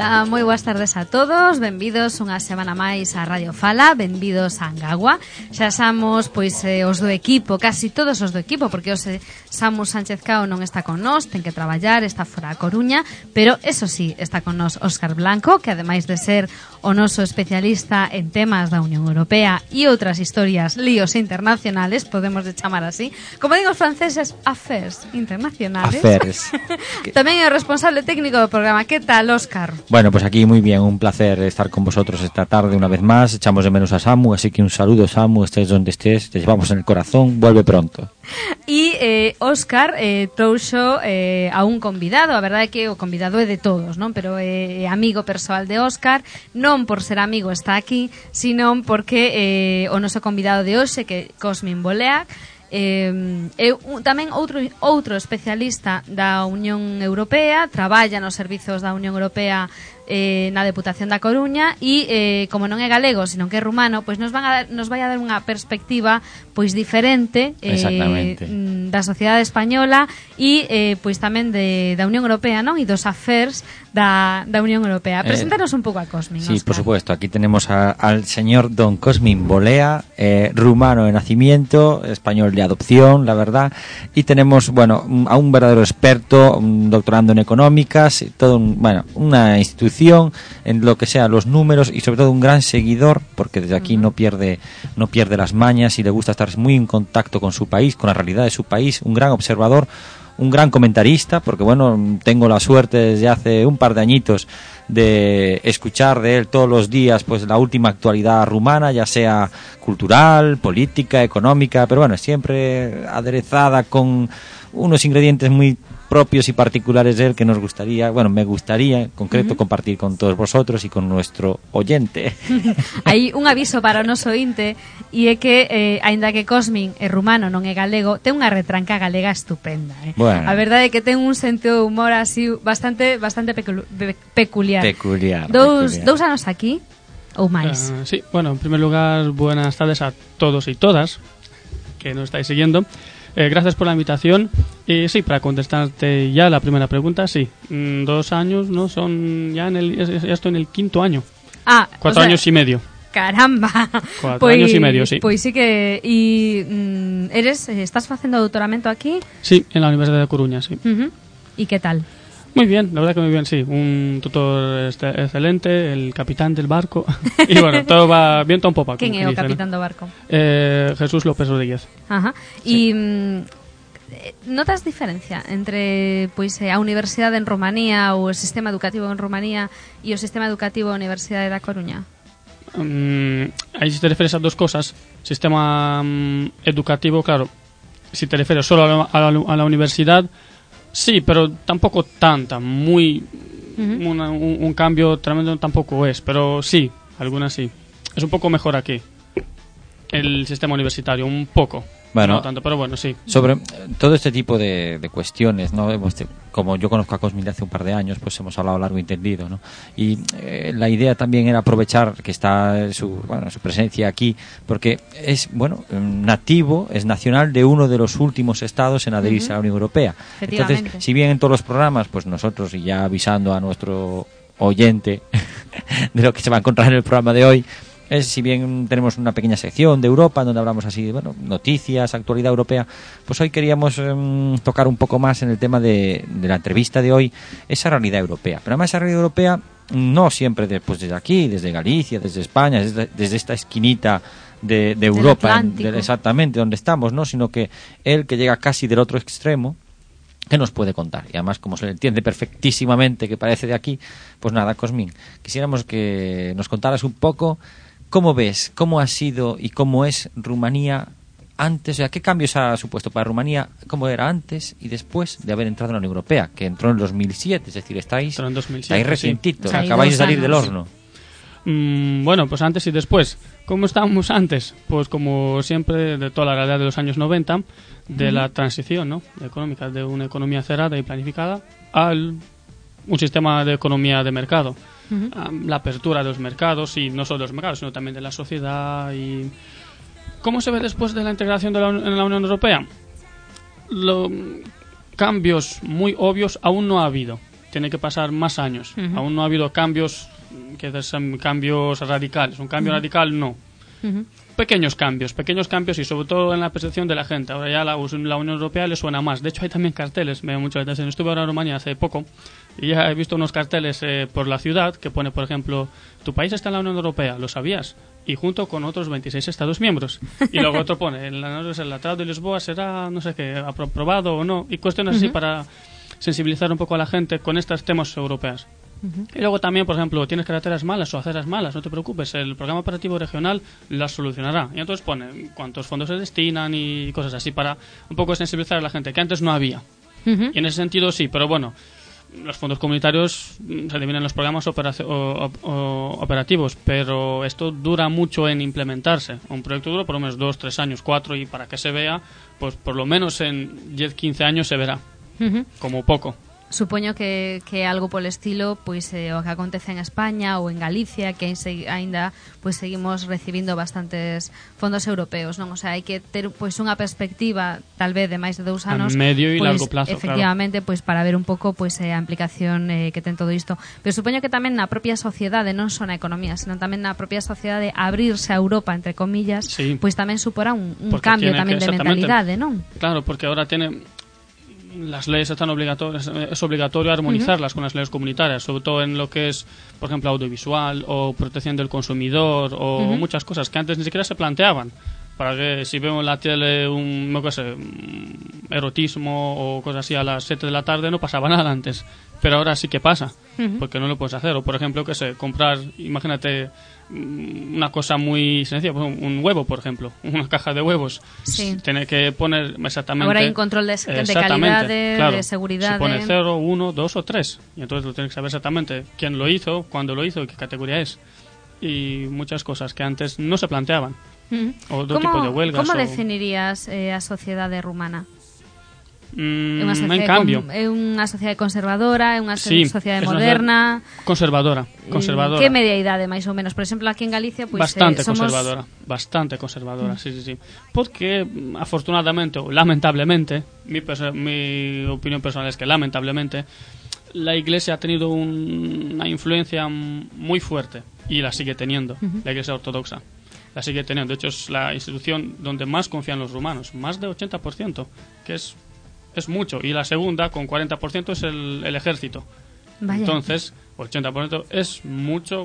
Ola, moi boas tardes a todos. Benvidos unha semana máis a Radio Fala. Benvidos a Angagua. Xa xamos, pois, os do equipo, casi todos os do equipo, porque hoxe Samu Sánchez Cao non está con nós, ten que traballar, está fora a Coruña, pero eso sí, está con nós Óscar Blanco, que ademais de ser o noso especialista en temas da Unión Europea e outras historias, líos internacionales, podemos de chamar así, como digo os franceses, affairs internacionales. Affairs. Tamén é o responsable técnico do programa. Que tal, Óscar? Bueno, pues aquí muy bien, un placer estar con vosotros esta tarde una vez más. Echamos de menos a Samu, así que un saludo, Samu, estés donde estés, te llevamos en el corazón, vuelve pronto. E Óscar trouxo a un convidado, a verdade é que o convidado é de todos, non? Pero é amigo persoal de Óscar, non por ser amigo está aquí, sino porque o noso convidado de hoxe, que é Cosmin Boleac, tamén outro especialista da Unión Europea, traballa nos servizos da Unión Europea na Deputación da Coruña e como non é galego, sino que é rumano, pois nos vai a dar unha perspectiva pois diferente da sociedade española e pois tamén da Unión Europea, non? E dos affairs da Unión Europea. Preséntanos un pouco a Cosmin. Sí, Óscar. por supuesto, aquí tenemos al señor don Cosmin Bolea, rumano de nacimiento, español de adopción, la verdad, y tenemos, bueno, a un verdadero experto, un doctorando en económicas, todo una institución en lo que sea los números y sobre todo un gran seguidor, porque desde aquí no pierde las mañas y le gusta estar muy en contacto con su país, con la realidad de su país, un gran observador, un gran comentarista, porque bueno, tengo la suerte desde hace un par de añitos de escuchar de él todos los días pues la última actualidad rumana, ya sea cultural, política, económica, pero bueno, siempre aderezada con unos ingredientes muy propios y particulares de él que nos gustaría, bueno, me gustaría en concreto compartir con todos vosotros y con nuestro oyente. Hai un aviso para o noso ointe e é que, aínda que Cosmin é rumano, non é galego, ten unha retranca galega estupenda. Bueno. A verdade é que ten un sentido de humor así bastante peculiar. Dous anos aquí ou máis? Sí, bueno, en primer lugar, buenas tardes a todos y todas que nos estáis siguiendo. Gracias por la invitación. Sí, para contestarte ya la primera pregunta, sí. 2 años, ¿no? Son ya ya estoy en el 5º año. 4 años y medio. Caramba. 4 años y medio, sí. Pois sí que estás facendo doutoramento aquí? Sí, en la Universidad de Coruña, sí. ¿Y qué tal? Muy bien, la verdad que muy bien, sí. Un tutor excelente, el capitán del barco. Y bueno, todo va viento en popa. ¿Quién é o capitán do barco? Jesús López Rodríguez. Ajá. Sí. Notas diferencia entre pois a universidade en Rumanía ou o sistema educativo en Rumanía e o sistema educativo da Universidade da Coruña? Ahí si te refieres a dos cosas. Sistema educativo, claro. Si te refieres solo a la universidad, sí, pero tampoco tanta, un cambio tremendo tampoco es, pero sí, algunas sí. Es un poco mejor aquí, el sistema universitario, un poco. Bueno, no tanto, pero bueno, sí. Sobre todo este tipo de cuestiones, ¿no? Como yo conozco a Cosmin de hace un par de años, pues hemos hablado largo y tendido, ¿no? Y la idea también era aprovechar que está su presencia aquí, porque es, nativo, es nacional de uno de los últimos estados en adherirse a la Unión Europea. Entonces, si bien en todos los programas, pues nosotros, y ya avisando a nuestro oyente de lo que se va a encontrar en el programa de hoy, si bien tenemos una pequeña sección de Europa donde hablamos así de noticias, actualidad europea, pues hoy queríamos tocar un poco más en el tema de la entrevista de hoy, esa realidad europea. Pero además esa realidad europea no siempre desde aquí, desde Galicia, desde España, desde esta esquinita de Europa, exactamente donde estamos, ¿no? Sino que él, que llega casi del otro extremo, ¿qué nos puede contar? Y además, como se le entiende perfectísimamente que parece de aquí, pues nada, Cosmin, quisiéramos que nos contaras un poco cómo ves, cómo ha sido y cómo es Rumanía antes, o sea, qué cambios ha supuesto para Rumanía, cómo era antes y después de haber entrado en la Unión Europea, que entró en 2007, es decir, estáis recientitos, sí. Acabáis de salir del horno. Bueno, pues antes y después. ¿Cómo estábamos antes? Pues como siempre, de toda la realidad de los años 90, de la transición, ¿no?, económica, de una economía cerrada y planificada a un sistema de economía de mercado. La apertura de los mercados, y no solo de los mercados, sino también de la sociedad. Y ¿cómo se ve después de la integración en la Unión Europea? Cambios muy obvios aún no ha habido. tiene que pasar más años. Aún no ha habido cambios que sean cambios radicales. Un cambio radical no. Pequeños cambios y sobre todo en la percepción de la gente. Ahora ya la Unión Europea le suena más. De hecho hay también carteles, me da mucha atención. Estuve ahora en Rumanía hace poco y ya he visto unos carteles por la ciudad que pone, por ejemplo, tu país está en la Unión Europea, ¿lo sabías? Y junto con otros 26 Estados miembros. Y luego otro pone, el Tratado de Lisboa será, no sé qué, aprobado o no. Y cuestiones así para sensibilizar un poco a la gente con estos temas europeos. Y luego también, por ejemplo, tienes carreteras malas o aceras malas, no te preocupes, el programa operativo regional las solucionará. Y entonces pone cuántos fondos se destinan y cosas así para un poco sensibilizar a la gente, que antes no había. Y en ese sentido sí, pero bueno, los fondos comunitarios se dividen en los programas operativos, pero esto dura mucho en implementarse. Un proyecto dura por lo menos 2, 3 años, 4, y para que se vea, pues por lo menos en 10, 15 años se verá, como poco. Supoño que algo polo estilo pois o que acontece en España ou en Galicia, que aínda pois seguimos recibindo bastantes fondos europeos, non? O sea, hai que ter pois unha perspectiva tal vez de máis de 2 anos a medio e pois, largo plazo, efectivamente, claro. Pois para ver un pouco pois a implicación que ten todo isto. Pero supoño que tamén na propia sociedade, non só na economía, sino tamén na propia sociedade, abrirse a Europa entre comillas, sí. Pois tamén suporá un cambio tamén de mentalidade, non? Claro, porque ahora tiene las leyes están obligatorias, es obligatorio armonizarlas con las leyes comunitarias, sobre todo en lo que es, por ejemplo, audiovisual o protección del consumidor o muchas cosas que antes ni siquiera se planteaban. Para que si vemos en la tele un erotismo o cosas así a las 7 de la tarde no pasaba nada antes, pero ahora sí que pasa, porque no lo puedes hacer. O por ejemplo, que sé, comprar, imagínate una cosa muy sencilla, un huevo, por ejemplo, una caja de huevos. Sí. Tiene que poner exactamente... Ahora hay un control de calidad, claro, de seguridad. Se pone 0, 1, 2 o 3. Y entonces lo tienes que saber exactamente quién lo hizo, cuándo lo hizo y qué categoría es. Y muchas cosas que antes no se planteaban. O otro tipo de huelgas. ¿Cómo definirías a sociedade rumana? En cambio. É unha sociedade conservadora, é unha sociedade moderna, conservadora. Que media idade máis ou menos? Por exemplo, aquí en Galicia pues, bastante somos... conservadora, sí. Porque afortunadamente o lamentablemente, mi opinión personal es que lamentablemente la Iglesia ha tenido una influencia muy fuerte y la sigue teniendo, la Iglesia ortodoxa. La sigue teniendo, de hecho es la institución donde más confían los rumanos, más de 80%, que es mucho, y la segunda con 40% es el ejército. Vaya. Entonces 80% es mucho.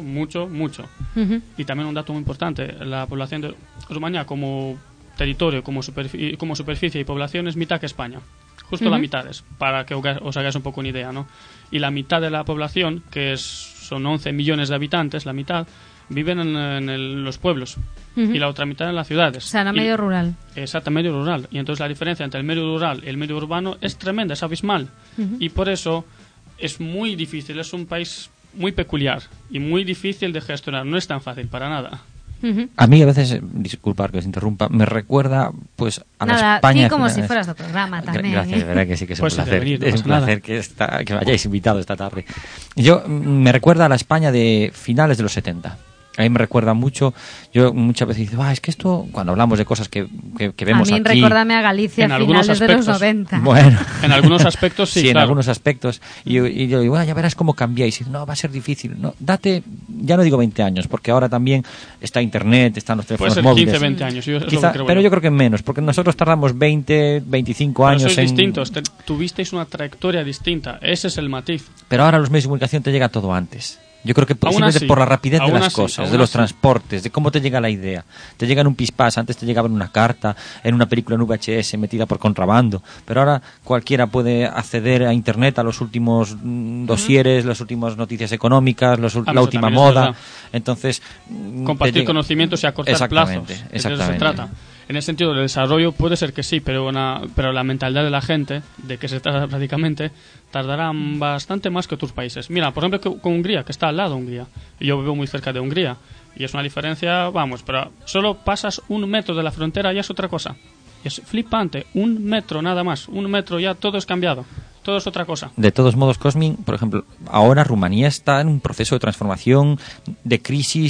Y también un dato muy importante, la población de Rumanía como territorio, como superficie y población es mitad que España, justo la mitad es, para que os hagáis un poco una idea, ¿no? Y la mitad de la población, que son 11 millones de habitantes, la mitad viven en los pueblos y la otra mitad en las ciudades. O sea, en el medio rural. Exacto, medio rural. Y entonces la diferencia entre el medio rural y el medio urbano es tremenda, es abismal. Y por eso es muy difícil, es un país muy peculiar y muy difícil de gestionar. No es tan fácil para nada. A mí a veces, disculpar que os interrumpa, me recuerda pues a la España... Sí, como si fueras de programa también. Gracias, de verdad que sí que es un pues placer. Venir, es un placer que me hayáis invitado esta tarde. Yo me recuerda a la España de finales de los 70. A mí me recuerda mucho. Yo muchas veces digo, es que esto, cuando hablamos de cosas que vemos aquí... A mí recuérdame a Galicia a finales de los 90. Bueno. En algunos aspectos sí, sí, claro. En algunos aspectos. Y yo digo, ya verás cómo cambiáis. Y no, va a ser difícil. No, date, ya no digo 20 años, porque ahora también está Internet, están los teléfonos móviles. Puede ser 15, 20 años. Quizá, pero yo creo que menos, porque nosotros tardamos 20, 25 años sois distintos, tuvisteis una trayectoria distinta. Ese es el matiz. Pero ahora los medios de comunicación te llega todo antes. Yo creo que por la rapidez de las cosas, de los transportes, de cómo te llega la idea. Te llega en un pispás, antes te llegaba en una carta, en una película en VHS metida por contrabando, pero ahora cualquiera puede acceder a Internet, a los últimos dosieres, las últimas noticias económicas, la última moda. Entonces, compartir conocimientos y acortar plazos. Exactamente. De eso se trata. En el sentido del desarrollo puede ser que sí, pero la mentalidad de la gente, de que se trata prácticamente, tardará bastante más que otros países. Mira, por ejemplo, con Hungría, que está al lado de Hungría. Yo vivo muy cerca de Hungría. Y es una diferencia, pero solo pasas 1 metro de la frontera y ya es otra cosa. Es flipante, 1 metro nada más. 1 metro ya todo es cambiado. Todo es otra cosa. De todos modos, Cosmin, por ejemplo, ahora Rumanía está en un proceso de transformación, de crisis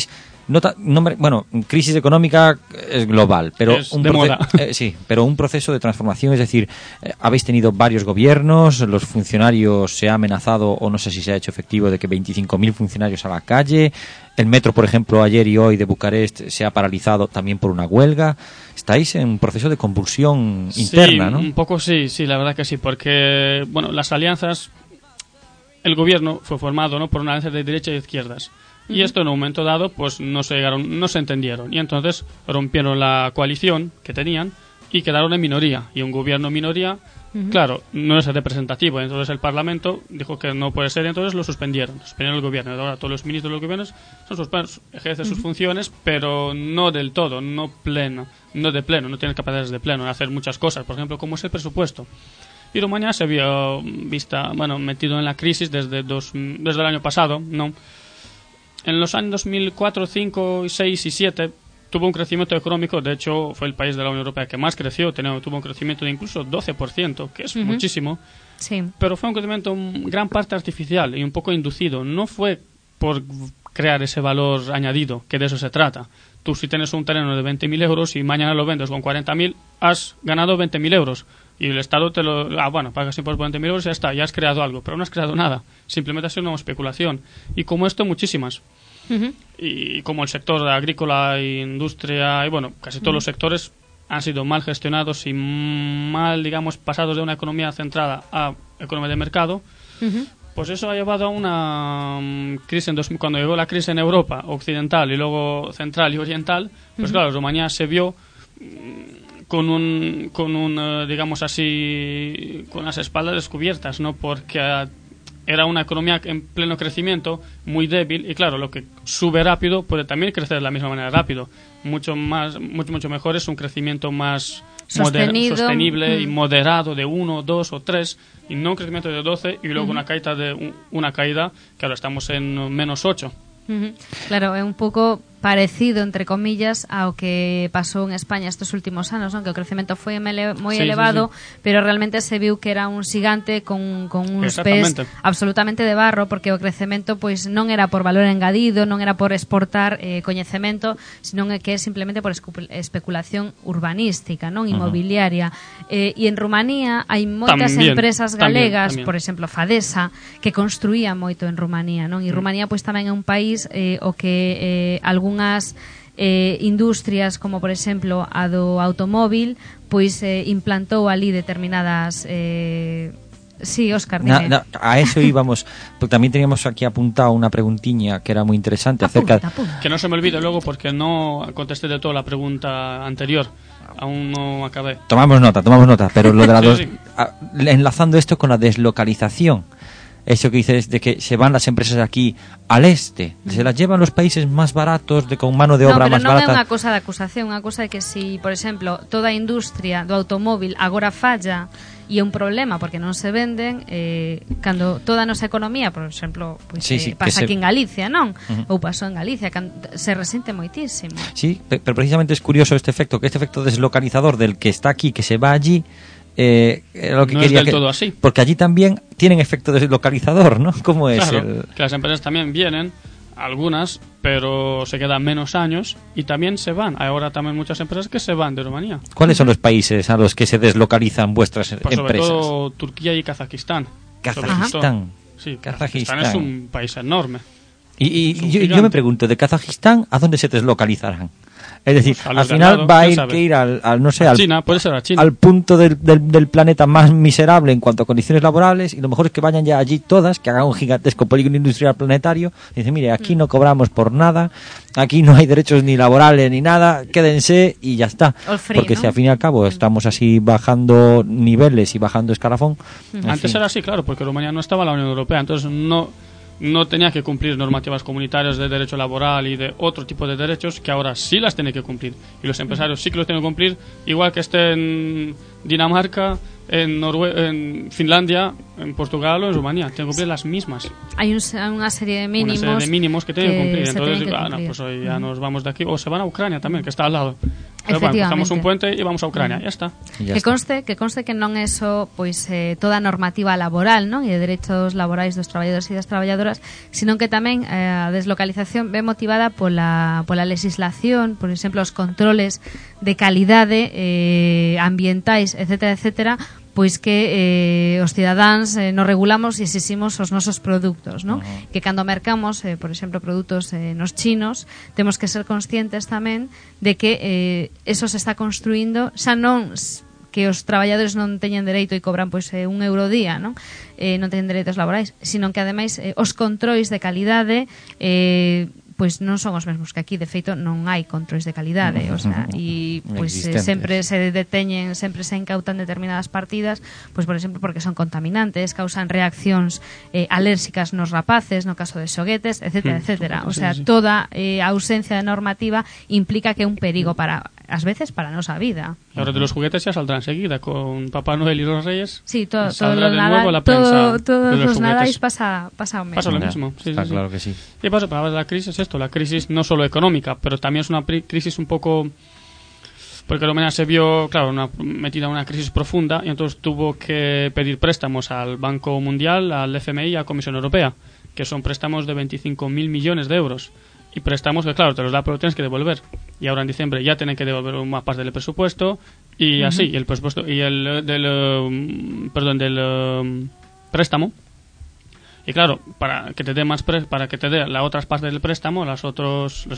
crisis económica es global, pero es de moda. Sí, pero un proceso de transformación, es decir, habéis tenido varios gobiernos, los funcionarios se ha amenazado, o no sé si se ha hecho efectivo, de que 25.000 funcionarios a la calle. El metro, por ejemplo, ayer y hoy de Bucarest se ha paralizado también por una huelga. Estáis en un proceso de convulsión interna, ¿no? Un poco sí, la verdad que sí, porque las alianzas, el gobierno fue formado, ¿no?, por una alianza de derecha y izquierdas. Y esto en un momento dado pues no se entendieron, y entonces rompieron la coalición que tenían y quedaron en minoría, y un gobierno en minoría, claro, no es representativo. Entonces el Parlamento dijo que no puede ser, y entonces lo suspendieron el gobierno. Ahora todos los ministros de los gobiernos ejercen sus funciones, pero no del todo, no de pleno, no tienen capacidades de pleno de hacer muchas cosas, por ejemplo, como es el presupuesto. Y Rumanía se vio metido en la crisis desde el año pasado, ¿no? En los años 2004, 2005, 2006 y 2007 tuvo un crecimiento económico. De hecho, fue el país de la Unión Europea que más creció, tuvo un crecimiento de incluso 12%, que es muchísimo. Sí. Pero fue un crecimiento en gran parte artificial y un poco inducido. No fue por crear ese valor añadido, que de eso se trata. Tú, si tienes un terreno de 20.000 euros y mañana lo vendes con 40.000, has ganado 20.000 euros. Y el Estado te lo... pagas impuestos por 20.000 euros y ya está, ya has creado algo. Pero no has creado nada. Simplemente ha sido una especulación. Y como esto, muchísimas. Y como el sector agrícola, industria y casi todos los sectores han sido mal gestionados y mal, pasados de una economía centrada a economía de mercado, pues eso ha llevado a una crisis cuando llegó la crisis en Europa occidental y luego central y oriental, pues claro, Rumanía se vio con las espaldas descubiertas, ¿no? Porque era una economía en pleno crecimiento, muy débil, y claro, lo que sube rápido puede también crecer de la misma manera rápido. Mucho mejor es un crecimiento más sostenible y moderado, de 1, 2 o 3, y no un crecimiento de 12 y luego una caída que ahora estamos en menos 8. Claro, é un pouco parecido, entre comillas, ao que pasou en España estes últimos anos, non? Que o crecemento foi moi elevado, pero realmente se viu que era un xigante con uns pés absolutamente de barro, porque o crecemento pois non era por valor engadido, non era por exportar coñecemento, sino que é simplemente por especulación urbanística, non inmobiliaria. E en Rumanía hai moitas empresas galegas, por exemplo, Fadesa, que construían moito en Rumanía, non? E Rumanía pois tamén é un país o que algunhas industrias, como por exemplo a do automóvil, pois implantou ali determinadas sí, Óscar, dime. A eso íbamos, porque también teníamos aquí apuntado una preguntiña que era muy interesante acerca que no se me olvide luego, porque no contesté de todo la pregunta anterior, aún no acabé. Tomamos nota, pero lo de la enlazando esto con la deslocalización. Eso que dices de que se van las empresas aquí al este, se las llevan los países más baratos, con mano de obra más barata. Non é unha cosa de acusación, unha cosa é que si, por exemplo, toda a industria do automóvil agora falla e é un problema porque non se venden, cando toda a nosa economía, por exemplo, pues, pasa aquí en Galicia, non? Ou pasou en Galicia, se resente moitísimo. Sí, pero precisamente es curioso este efecto deslocalizador del que está aquí, que se va allí. Lo que no quería es del todo así, porque allí también tienen efecto deslocalizador, ¿no? ¿Cómo es? Claro, que las empresas también vienen, algunas, pero se quedan menos años y también se van. Hay ahora también muchas empresas que se van de Rumanía. ¿Cuáles son los países a los que se deslocalizan vuestras empresas? Sobre todo Turquía y Kazajistán. Kazajistán. Sí, Kazajistán es un país enorme. Y yo me pregunto, ¿de Kazajistán a dónde se deslocalizarán? Es decir, al final va a ir que ir al no sé, China, puede ser a China, al punto del planeta más miserable en cuanto a condiciones laborales, y lo mejor es que vayan ya allí todas, que hagan un gigantesco polígono industrial planetario, y dicen, mire, aquí no cobramos por nada, aquí no hay derechos ni laborales ni nada, quédense y ya está. Porque si al fin y al cabo estamos así bajando niveles y bajando escalafón. Antes era así, claro, porque Rumanía no estaba en la Unión Europea, entonces no tenía que cumplir normativas comunitarias de derecho laboral y de otro tipo de derechos que ahora sí las tiene que cumplir, y los empresarios sí que los tienen que cumplir, igual que esté en Dinamarca, en Finlandia, en Portugal o en Rumanía, tienen que cumplir las mismas. Hay una serie de mínimos, que tienen que cumplir. Entonces pues hoy ya nos vamos de aquí, o se van a Ucrania también, que está al lado. Pero bueno, cruzamos un puente e vamos a Ucrania, ya está. Que conste que non é só pois toda a normativa laboral, non? E de dereitos laborais dos traballadores e das traballadoras, sino que tamén a deslocalización ve motivada pola legislación, por exemplo, os controles de calidade ambientais, etcétera, etcétera, pois que os cidadáns nos regulamos e exiximos os nosos produtos, non? Que cando mercamos, por exemplo, produtos nos chinos, temos que ser conscientes tamén de que eso se está construindo, xa non que os traballadores non teñen dereito e cobran pois €1 día, non? Non teñen dereitos laborais, sino que ademais os controis de calidade pois non son os mesmos que aquí, de feito non hai controis de calidade, o sea, e pois sempre se deteñen, sempre se incautan determinadas partidas, pois por exemplo porque son contaminantes, causan reaccións alérxicas nos rapaces, no caso de xoguetes, etcétera, etcétera. O sea, toda a ausencia de normativa implica que é un perigo para ás veces para a nosa vida. Ahora de los juguetes ya saldrá enseguida con Papá Noel y los Reyes. Sí, todo los Nadal, todos los Nadales pasa o mismo. Pasa lo mismo. Sí, está sí, claro que sí. Y pasa para la crisis esto, la crisis no solo económica, pero también es una crisis un poco porque Alemania se vio, claro, metida en una crisis profunda y entonces tuvo que pedir préstamos al Banco Mundial, al FMI y a la Comisión Europea, que son préstamos de 25.000 millones de euros. Y préstamos que, claro, te los da, pero tienes que devolver. Y ahora en diciembre ya tienen que devolver una parte del presupuesto y así, y el presupuesto y el del préstamo. Y claro, para que te dé más para que te dé la otra parte del préstamo, los otros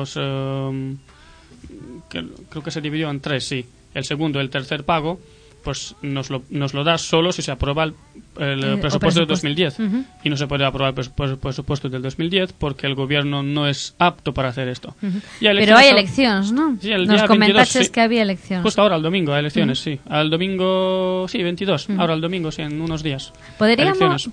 que creo que se dividió en 3, sí. El segundo, el tercer pago, pues nos lo da solo si se aprueba el presupuesto del 2010. Y no se puede aprobar el presupuesto del 2010 porque el gobierno no es apto para hacer esto. Pero hay elecciones, ¿no? Sí, el nos día comentaste 22, sí. Que había elecciones. Justo ahora, el domingo, hay elecciones, sí. Al domingo, sí, 22. Ahora el domingo, sí, en unos días. Poderíanos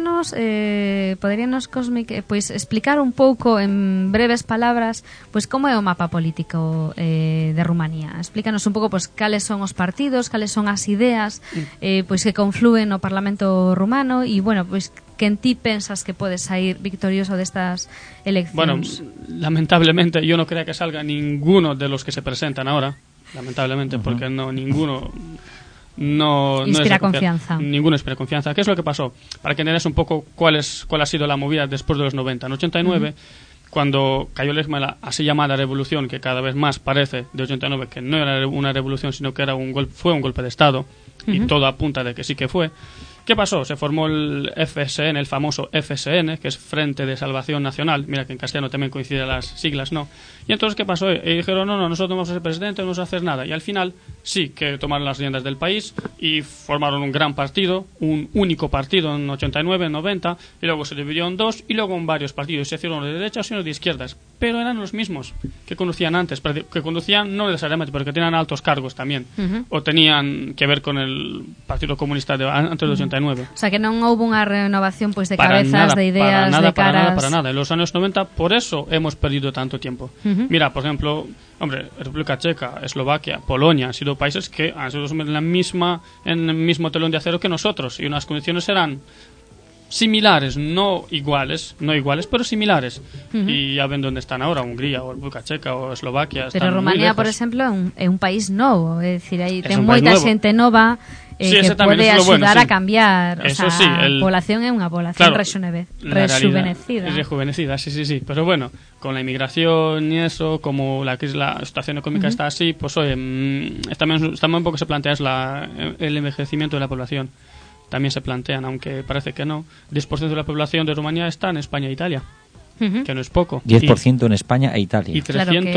Cosmic, pois explicar un pouco en breves palabras, pois como é o mapa político de Rumanía. Explícanos un pouco pois cales son os partidos, cales son as ideas pois que conflúen no Parlamento rumano e, bueno, pois que en ti pensas que puedes salir victorioso de estas elecciones. Bueno, lamentablemente yo no creo que salga ninguno de los que se presentan ahora, lamentablemente, porque ninguno inspira confianza. Ninguno inspira confianza. ¿Qué es lo que pasó? Para que entendáis un poco cuál ha sido la movida después de los 90. En 89, cuando cayó la así llamada revolución, que cada vez más parece de 89 que no era una revolución, sino que fue un golpe de Estado, y todo apunta de que sí que fue. ¿Qué pasó? Se formó el FSN, el famoso FSN, que es Frente de Salvación Nacional. Mira que en castellano también coinciden las siglas, ¿no? Y entonces, ¿qué pasó? Y dijeron, no, nosotros no vamos a ser presidente, no vamos a hacer nada. Y al final, sí, que tomaron las riendas del país y formaron un gran partido, un único partido en 89, en 90, y luego se dividió en dos, y luego en varios partidos. Se hicieron uno de derechas y uno de izquierdas. Pero eran los mismos que conducían antes, que conducían no necesariamente, pero que tenían altos cargos también. O tenían que ver con el Partido Comunista antes de 89. O sea, que non houve unha renovación pois de cabezas, de ideas, de caras. Para nada. En los años 90, por eso hemos perdido tanto tiempo. Mira, por ejemplo, República Checa, Eslovaquia, Polonia han sido países que han sido en el mismo telón de acero que nosotros, y unas condiciones eran similares, no iguales, pero similares. Y ya ven dónde están ahora, Hungría, o República Checa, o Eslovaquia. Pero Rumanía, por exemplo, é un país novo, é dicir, aí ten moita xente nova que pode axudar a cambiar. Eso, o sea, sí, a población é unha población rejuvenecida. Rejuvenecida, sí. Pero bueno, con la inmigración y eso, como la situación económica está así, pues oye, también un poco se plantea el envejecimiento de la población. También se plantean, aunque parece que no, 10% de la población de Rumanía está en España e Italia, que no es poco. 10% en España e Italia. Y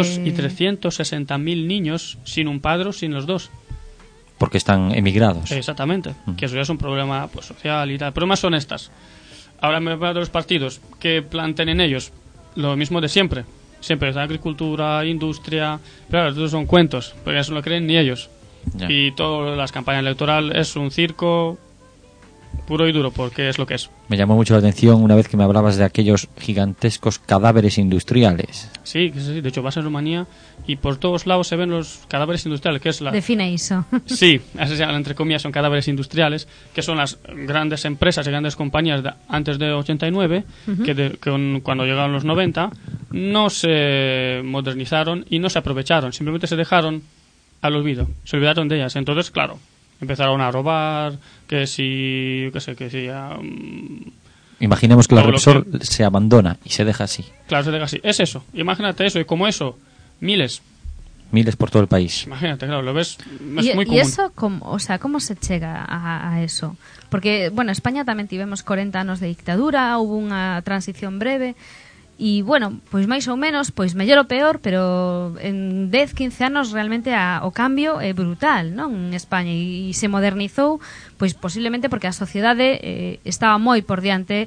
360.000 niños sin un padre, sin los dos. Porque están emigrados. Exactamente, que eso ya es un problema pues, social y tal. Pero más son estas. Ahora me voy a los partidos que planteen en ellos lo mismo de siempre. Siempre es agricultura, industria, pero claro, todos son cuentos, porque eso no lo creen ni ellos. Ya. Y todas las campañas electorales es un circo puro y duro, porque es lo que es. Me llamó mucho la atención una vez que me hablabas de aquellos gigantescos cadáveres industriales. Sí, de hecho vas en Rumanía y por todos lados se ven los cadáveres industriales, que es Define eso. Sí, así se llaman, entre comillas, son cadáveres industriales, que son las grandes empresas y grandes compañías antes de 89, que cuando llegaron los 90 no se modernizaron y no se aprovecharon, simplemente se dejaron al olvido. Se olvidaron de ellas. Entonces, claro, empezaron a robar, que si... Imaginemos que la todo lo Repsol que- se abandona y se deja así. Claro, se deja así. Es eso. Imagínate eso. Y como eso, miles. Miles por todo el país. Imagínate, claro, lo ves. Es E muy común. eso, como se chega a eso? Porque, bueno, España tamén tivemos 40 anos de dictadura, hubo unha transición breve, e, bueno, pois máis ou menos, pois mellor ou peor, pero en 10, 15 anos realmente o cambio é brutal, non? En España, e se modernizou, pois posiblemente porque a sociedade estaba moi por diante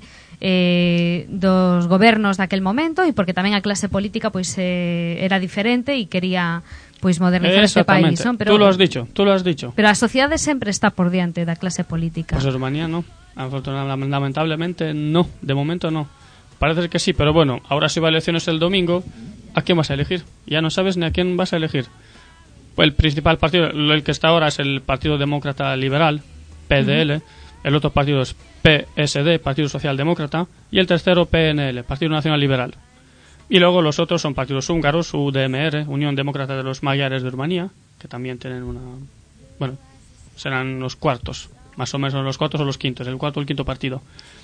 dos gobernos daquel momento e porque tamén a clase política pois era diferente e quería pois modernizar este país, non? Pero tú lo has dicho. Pero a sociedade sempre está por diante da clase política. Pues Rumanía no. Lamentablemente no. De momento no. Parece que sí, pero bueno, ahora si va a elecciones el domingo, ¿a quién vas a elegir? Ya no sabes ni a quién vas a elegir. El principal partido, el que está ahora es el Partido Demócrata Liberal, PDL. El otro partido es PSD, Partido Socialdemócrata. Y el tercero, PNL, Partido Nacional Liberal. Y luego los otros son partidos húngaros, UDMR, Unión Demócrata de los Magyares de Rumanía, que también tienen una... Bueno, serán los cuartos, más o menos los cuartos o los quintos, el cuarto o el quinto partido.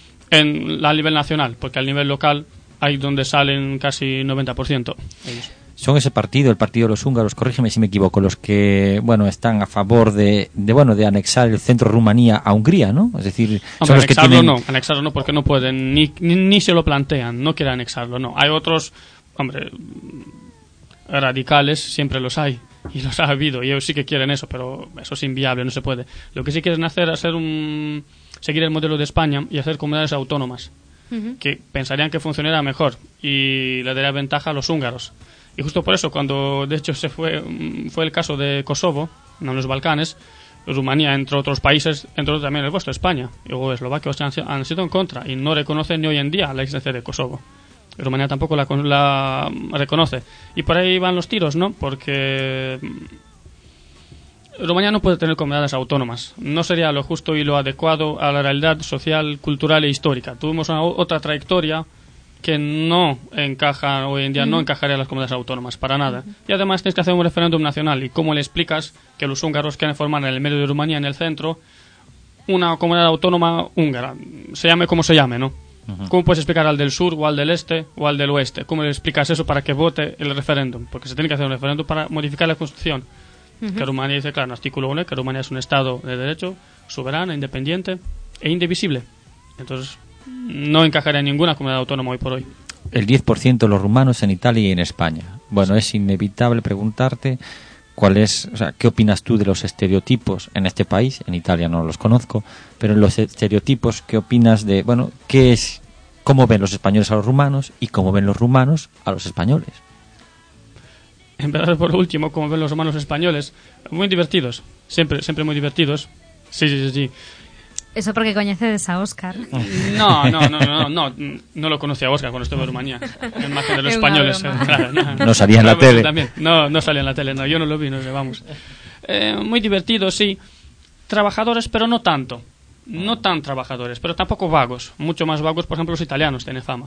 A nivel nacional, porque al nivel local hay donde salen casi 90% ellos. Son ese partido, el partido de los húngaros, corrígeme si me equivoco, los que, bueno, están a favor de anexar el centro de Rumanía a Hungría, ¿no? Es decir, son los que tienen... Anexarlo no, porque no pueden, ni se lo plantean, no quieren anexarlo, no. Hay otros, hombre, radicales, siempre los hay, y los ha habido, y ellos sí que quieren eso, pero eso es inviable, no se puede. Lo que sí quieren hacer es seguir el modelo de España y hacer comunidades autónomas, que pensarían que funcionaría mejor y le daría ventaja a los húngaros. Y justo por eso, cuando de hecho fue el caso de Kosovo, en los Balcanes, Rumanía, entre otros países, entre otros también el vuestro, España y Eslovaquia, han sido en contra y no reconocen ni hoy en día la existencia de Kosovo. Rumanía tampoco la reconoce. Y por ahí van los tiros, ¿no? Porque Rumanía no puede tener comunidades autónomas. No sería lo justo y lo adecuado a la realidad social, cultural e histórica. Tuvimos otra trayectoria que no encaja hoy en día, no encajaría en las comunidades autónomas, para nada. Y además tienes que hacer un referéndum nacional. ¿Y cómo le explicas que los húngaros quieren formar en el medio de Rumanía, en el centro, una comunidad autónoma húngara? Se llame como se llame, ¿no? ¿Cómo puedes explicar al del sur o al del este o al del oeste? ¿Cómo le explicas eso para que vote el referéndum? Porque se tiene que hacer un referéndum para modificar la Constitución. Que Rumanía dice, claro, en el artículo 1, que Rumanía es un Estado de derecho, soberano, independiente e indivisible. Entonces, no encajaría en ninguna comunidad autónoma hoy por hoy. El 10% de los rumanos en Italia y en España. Bueno, es inevitable preguntarte qué opinas tú de los estereotipos en este país. En Italia no los conozco, pero en los estereotipos, ¿qué opinas de, bueno, cómo ven los españoles a los rumanos y cómo ven los rumanos a los españoles? Empezar por último, cómo ven los rumanos españoles. Muy divertidos, siempre muy divertidos. Sí. Eso porque coñecedes a Óscar. No lo conocía a Óscar cuando estuve en Rumanía. La imagen de los españoles. Claro, no salía en la tele. También. No salía en la tele, no, yo no lo vi, no sé, vamos. Muy divertidos, sí. Trabajadores, pero no tanto. No tan trabajadores, pero tampoco vagos. Mucho más vagos, por ejemplo, los italianos tienen fama.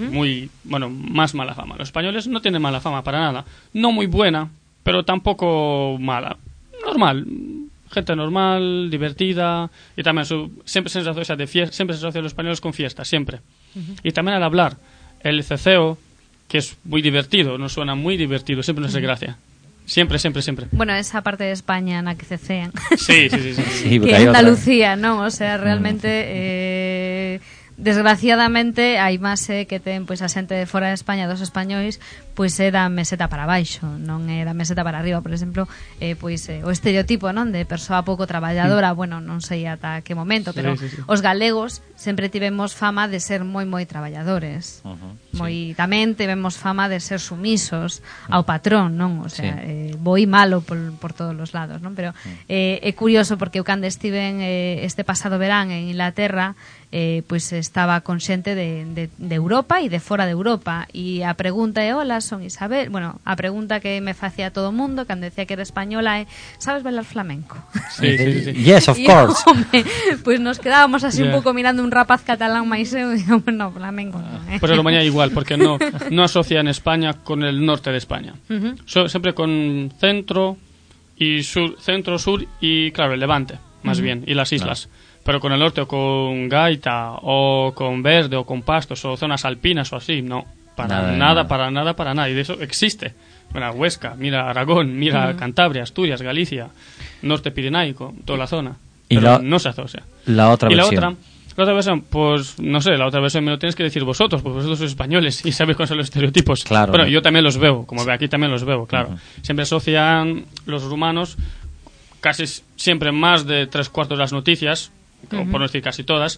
Más mala fama. Los españoles no tienen mala fama para nada. No muy buena, pero tampoco mala. Normal. Gente normal, divertida. Y también siempre se asocia siempre se asocia a los españoles con fiestas, siempre. Y también al hablar. El ceceo, que es muy divertido, nos suena muy divertido, siempre nos hace gracia. Siempre. Bueno, esa parte de España en la que cecean. Sí. Que Andalucía, ¿no? O sea, realmente desgraciadamente hai máis que ten pois a xente de fora de España, dos españois, pois é da meseta para baixo, non é da meseta para arriba, por exemplo, o estereotipo, non, de persoa pouco traballadora, bueno, non sei ata que momento, pero sí. Os galegos sempre tivemos fama de ser moi traballadores. Tamén tivemos fama de ser sumisos ao patrón, non? O sea, boi malo por todos os lados, non? Pero é curioso porque eu cando estiven este pasado verán en Inglaterra, pois estaba con xente de Europa e de fora de Europa, e a pregunta é, hola, son Isabel, bueno, a pregunta que me facía todo o mundo cando decía que era española é, sabes bailar flamenco? Sí. Yes, of course. Pois nos quedábamos así un pouco mirando un rapaz catalán máis eu, e digamos, no, flamenco non, Pues en Rumanía igual, porque no asocian España con el norte de España. Siempre con centro y sur, centro, sur y, claro, el Levante, más bien, y las islas. Pero con el norte o con gaita o con verde o con pastos o zonas alpinas o así, no. Para nada. Y de eso existe. Mira Huesca, mira Aragón, mira Cantabria, Asturias, Galicia, norte pirenaico, toda la zona. Pero no se asocia. La otra versión. La otra versión, pues no sé, la otra versión me lo tienes que decir vosotros, porque vosotros sois españoles y sabéis cuáles son los estereotipos. Claro. Bueno, yo también los veo, como ve aquí también los veo, claro. Siempre asocian los rumanos, casi siempre más de 3/4 de las noticias, por no decir casi todas,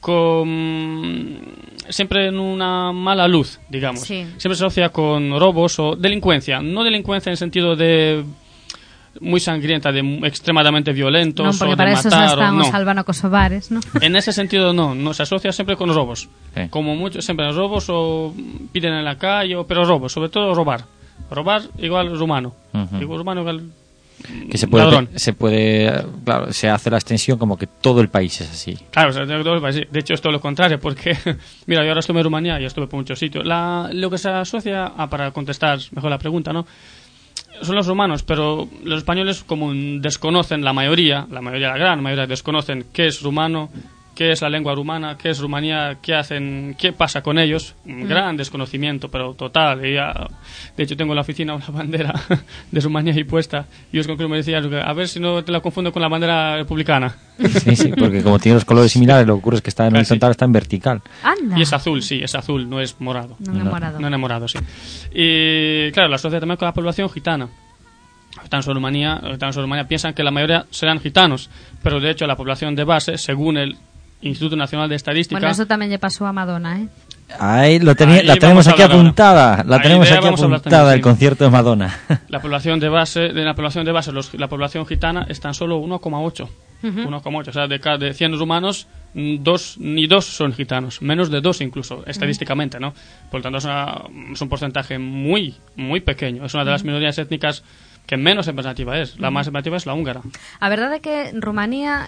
siempre en una mala luz, digamos. Sí. Siempre se asocia con robos o delincuencia. No delincuencia en el sentido de muy sangrienta, de extremadamente violentos, no, porque o de para eso matar, están no. os albano-kosovares, ¿no? En ese sentido no se asocia siempre con los robos. Sí. Como mucho, siempre los robos o piden en la calle, pero robos, sobre todo robar. Robar igual rumano. Igual rumano igual que ladrón. Claro, se hace la extensión como que todo el país es así. Claro, todo el país. De hecho es todo lo contrario, porque mira, yo ahora estuve en Rumanía y estuve por muchos sitios. Lo que se asocia, para contestar mejor la pregunta, ¿no?, son los rumanos, pero los españoles como desconocen, la gran mayoría desconocen qué es rumano, qué es la lengua rumana, qué es Rumanía, qué hacen, qué pasa con ellos. Un gran desconocimiento, pero total. De hecho, tengo en la oficina una bandera de Rumanía ahí puesta. Y os me decían, a ver si no te la confundo con la bandera republicana. Sí, porque como tiene los colores similares, lo que ocurre es que está en horizontal, está en vertical. Anda. Y es azul, sí, es azul, no es morado. No es morado, sí. Y claro, la asocia también con la población gitana. Gitanos de Rumanía piensan que la mayoría serán gitanos, pero de hecho la población de base, según el Instituto Nacional de Estadística... Bueno, eso también le pasó a Madonna, ¿eh? Ahí la tenemos aquí apuntada. La tenemos aquí apuntada, el concierto de Madonna. La población de base, la población gitana está en solo 1,8. 1,8, o sea, de 100 rumanos, ni dos son gitanos, menos de 2 incluso, estadísticamente, ¿no? Por lo tanto, es un porcentaje muy, muy pequeño. Es una de las minorías étnicas que menos representativa es. La más representativa es la húngara. A verdade é que Rumanía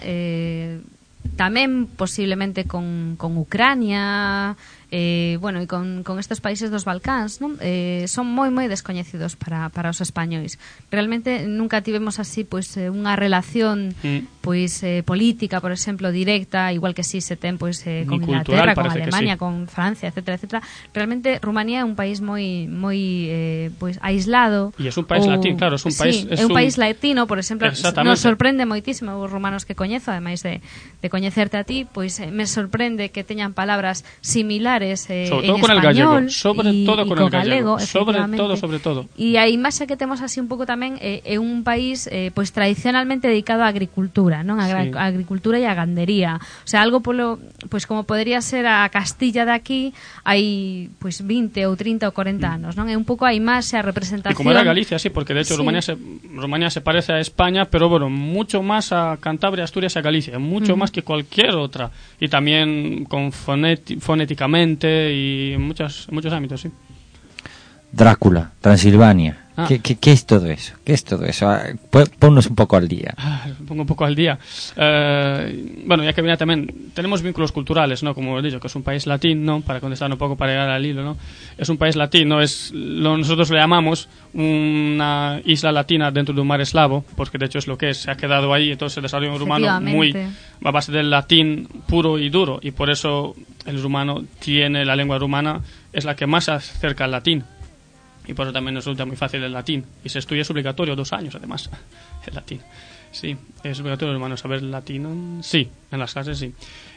tamén posiblemente con Ucrania, bueno, e con estes países dos Balcáns, non? Son moi descoñecidos para os españois. Realmente nunca tivemos así pois unha relación pois política, por exemplo, directa, igual que si se ten pois con Inglaterra, con Alemania, con Francia, etcétera. Realmente Rumanía é un país moi pois aislado. E é un país latín, claro, é un país é un país latino, por exemplo, nos sorprende moitísimo os rumanos que coñezo, ademais de coñecerte a ti, pois me sorprende que teñan palabras similares sobre todo en con español, sobre todo con el gallego, sobre todo. E a imaxe que temos así un pouco tamén é un país pois tradicionalmente dedicado á agricultura, non? A agricultura e a gandería. O sea, algo polo pois como podería ser a Castilla de aquí hai pois 20 ou 30 ou 40 anos, non? É un pouco a imaxe, a representación. E como era Galicia, sí, porque de hecho sí. Rumanía se parece a España, pero bueno, mucho más a Cantabria, Asturias y a Galicia, mucho más que cualquier otra. Y también con fonéticamente y en muchos ámbitos, sí. Drácula, Transilvania. ¿Qué es todo eso? ¿Qué es todo eso? Ponnos un poco al día. Pongo un poco al día. Bueno, ya que viene también, tenemos vínculos culturales, ¿no? Como he dicho, que es un país latín, ¿no? Para contestar un poco, para llegar al hilo, ¿no? Es un país latino, nosotros le llamamos una isla latina dentro de un mar eslavo, porque de hecho es lo que es, se ha quedado ahí, entonces el desarrollo rumano muy a base del latín puro y duro, y por eso el rumano tiene, la lengua rumana es la que más se acerca al latín. Y por eso también nos resulta muy fácil el latín. Y se estudia, es obligatorio, 2 años además, el latín. Sí, es obligatorio, hermano, saber latín. Sí, en las clases sí.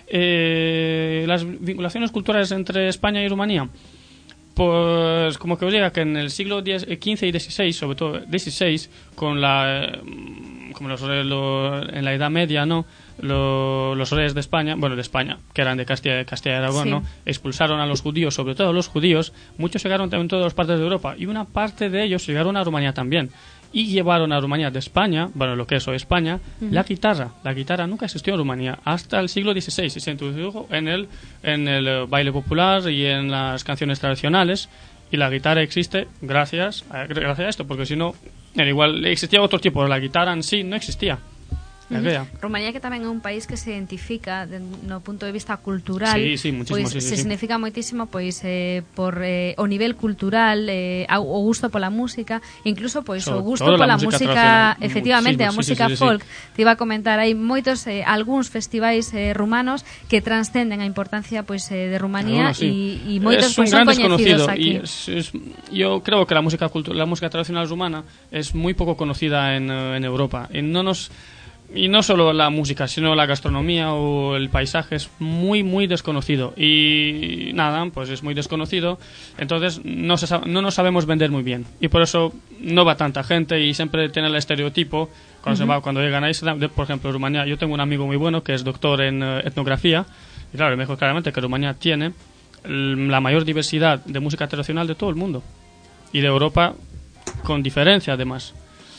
Las vinculaciones culturales entre España y Rumanía. Pues como que os diga que en el siglo XV y XVI, sobre todo XVI, con como en la Edad Media, ¿no? Los reyes de España, que eran de Castilla y Aragón, sí. ¿no? Expulsaron a los judíos, sobre todo a los judíos. Muchos llegaron también a todas las partes de Europa y una parte de ellos llegaron a Rumanía también. Y llevaron a Rumanía de España, bueno, lo que es hoy España, la guitarra. La guitarra nunca existió en Rumanía hasta el siglo XVI. Se introdujo en el baile popular y en las canciones tradicionales. Y la guitarra existe gracias a esto, porque si no, igual existía otro tipo, pero la guitarra en sí no existía. Rumanía que tamén é un país que se identifica no punto de vista cultural, muchísimo, pois se significa moitísimo pois por o nivel cultural, o gusto pola música, incluso pois o gusto pola música efectivamente, a música folk. Te iba a comentar, hai moitos algúns festivais rumanos que transcenden a importancia pois de Rumanía e moitos pois son coñecidos aquí. Yo creo que la música tradicional rumana es muy poco conocida en Europa. Y no solo la música, sino la gastronomía o el paisaje es muy, muy desconocido. Y nada, pues es muy desconocido. Entonces no nos sabemos vender muy bien. Y por eso no va tanta gente y siempre tiene el estereotipo. Cuando llegan ahí, por ejemplo, Rumanía, yo tengo un amigo muy bueno que es doctor en etnografía. Y claro, me dijo claramente que Rumanía tiene la mayor diversidad de música tradicional de todo el mundo. Y de Europa con diferencia, además.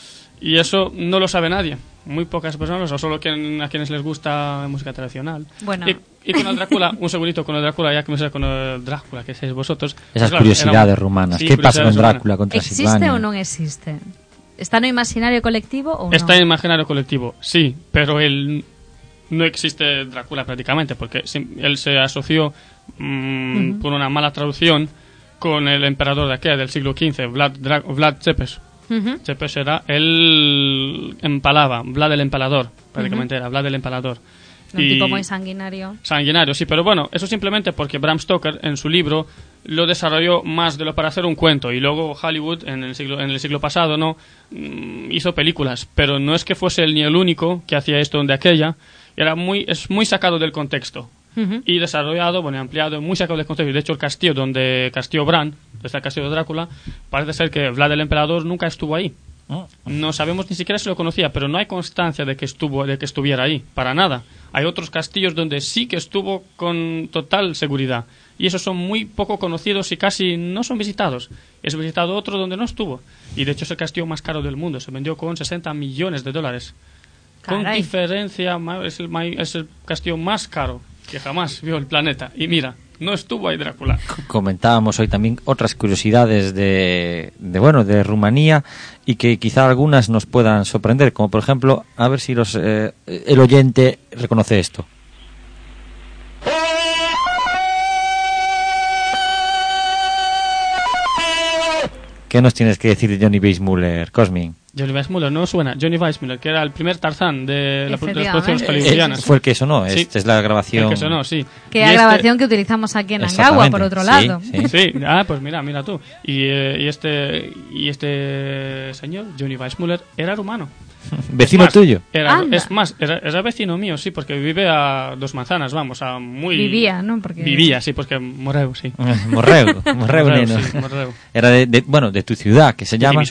Y eso no lo sabe nadie. Muy pocas personas, o solo a quienes les gusta música tradicional. Bueno. Y con el Drácula, un segundito, con el Drácula, ya que me sé con el Drácula, que sois vosotros. Esas curiosidades rumanas. ¿Qué pasa con Drácula, con Transilvania? ¿Existe o non existe? ¿Está no imaginario colectivo o no? Está en el imaginario colectivo, sí, pero él no existe Drácula prácticamente, porque él se asoció por una mala traducción con el emperador de aquella del siglo XV, Vlad Tepes. Tepes era empalaba, Vlad el empalador, prácticamente era Vlad el empalador. Un tipo muy sanguinario. Sanguinario, sí, pero bueno, eso simplemente porque Bram Stoker en su libro lo desarrolló más de lo para hacer un cuento, y luego Hollywood en el siglo pasado hizo películas, pero no es que fuese ni el único que hacía esto de aquella, es muy sacado del contexto. Y desarrollado, ampliado, muy sacado del contexto. De hecho, el castillo Bran, el castillo de Drácula, parece ser que Vlad el Emperador nunca estuvo ahí. No sabemos ni siquiera si lo conocía, pero no hay constancia de que estuviera ahí, para nada. Hay otros castillos donde sí que estuvo con total seguridad, y esos son muy poco conocidos y casi no son visitados. Es visitado otro donde no estuvo, y de hecho es el castillo más caro del mundo, se vendió con $60 millones. Caray. Con diferencia, es el castillo más caro que jamás vio el planeta. Y mira, no estuvo ahí Drácula. Comentábamos hoy también otras curiosidades de Rumanía, y que quizá algunas nos puedan sorprender, como por ejemplo, a ver si el oyente reconoce esto. ¿Qué nos tienes que decir de Johnny Weissmuller, Cosmin? Johnny Weissmuller no suena. Johnny Weissmuller, que era el primer Tarzán de las producciones hollywoodianas. Fue el que sonó, sí. Esta es la grabación. El que sonó, sí. Que es la grabación que utilizamos aquí en Angagua, por otro lado. Sí. Pues mira tú. Y este señor, Johnny Weissmuller, era rumano. ¿Vecino tuyo? Era vecino mío, sí, porque vive a 2 manzanas, Vivía, ¿no? Vivía, sí, porque morreu, sí. Morreu, neno. Sí, morreu. Era de tu ciudad, que se llama...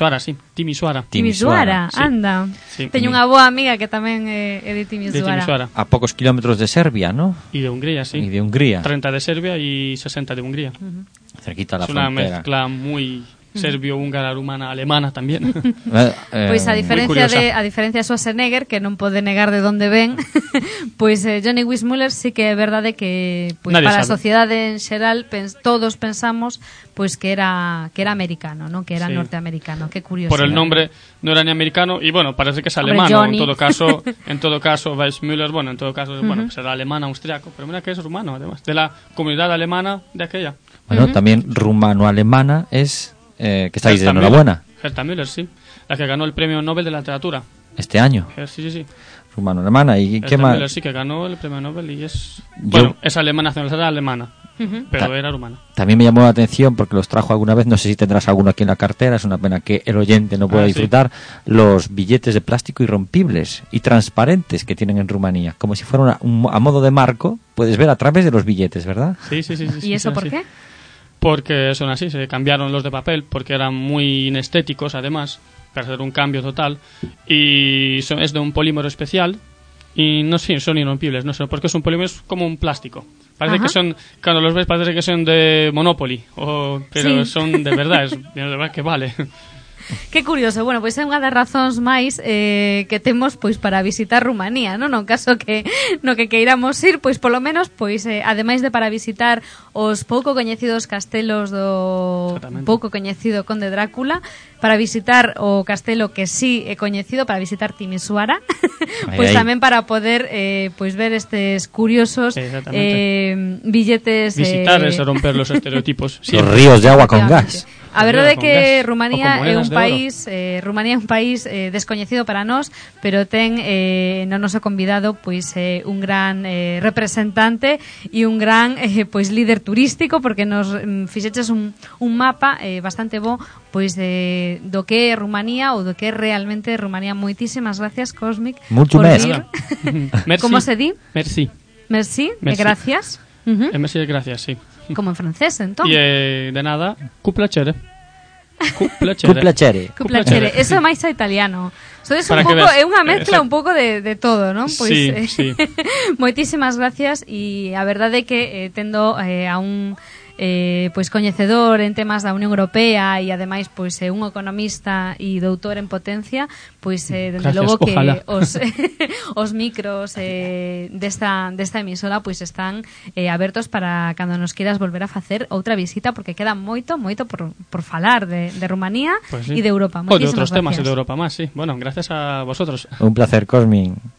Timisoara, sí. Anda. Sí. Teño unha boa amiga que tamén é de Timisoara. A pocos kilómetros de Serbia, ¿no? Y de Hungría, sí. 30 de Serbia y 60 de Hungría. Cerquita a la Es frontera. una mezcla muy... serbio, húngara, rumana, alemana tamén. Pois a diferencia de Schwarzenegger, que non pode negar de onde ven, pois Johnny Weissmuller sí que é verdade que para a sociedade en xeral todos pensamos pois que era americano, ¿no? Que era norteamericano. Qué curioso. Por el nombre no era ni americano, y bueno, parece que es alemano. En todo caso Weissmuller, en todo caso, pues era alemán austriaco, pero mira que es rumano, además, de la comunidad alemana de aquella. Bueno, también rumano-alemana es... que estáis de enhorabuena. Herta Müller, sí. La que ganó el premio Nobel de la literatura. Este año. Sí. Rumano-alemana. ¿Y qué más? Müller sí que ganó el premio Nobel y es... es alemana, nacionalizada alemana. Pero era rumana. También me llamó la atención porque los trajo alguna vez, no sé si tendrás alguno aquí en la cartera, es una pena que el oyente no pueda disfrutar, los billetes de plástico irrompibles y transparentes que tienen en Rumanía. Como si fuera a modo de marco, puedes ver a través de los billetes, ¿verdad? Sí. ¿Y eso por qué? Porque son así, se cambiaron los de papel porque eran muy inestéticos, además, para hacer un cambio total, y es de un polímero especial y son irrompibles, no sé, porque es un polímero, es como un plástico. Parece que son, cuando los ves parece que son de Monopoly, pero son de verdad, es de verdad que vale. Que curioso, bueno, pois é unha das razóns máis que temos pois para visitar Rumanía, non? No caso que no que queiramos ir, pois polo menos pois ademais de para visitar os pouco coñecidos castelos do pouco coñecido Conde Drácula, para visitar o castelo que sí é coñecido, para visitar Timisoara, pois tamén para poder pois ver estes curiosos billetes, visitar e romper los estereotipos. Los ríos de agua con gas. A verdade é que Rumanía é un país descoñecido para nós, pero ten no noso convidado pois un gran representante e un gran pois líder turístico, porque nos fixeches un mapa bastante bo pois do que é Rumanía ou do que é realmente Rumanía. Moitísimas gracias, Cosmic, por vir. Como se di? Merci. Merci, e gracias. Merci e gracias, sí. Como en francés, entón. E de nada, cu placere. Cu placere. Eso é máis a italiano. Sodes un pouco, é unha mezcla un pouco de todo, non? Pois, sí. Moitísimas gracias, e a verdade é que tendo a un pois coñecedor en temas da Unión Europea e ademais pois un economista e doutor en potencia, pois dende logo que os micros desta emisora pois están abertos para cando nos queiras volver a facer outra visita, porque queda moito por falar de Rumanía e de Europa. De outros temas e de Europa máis, sí. Bueno, gracias a vosotros. Un placer, Cosmin.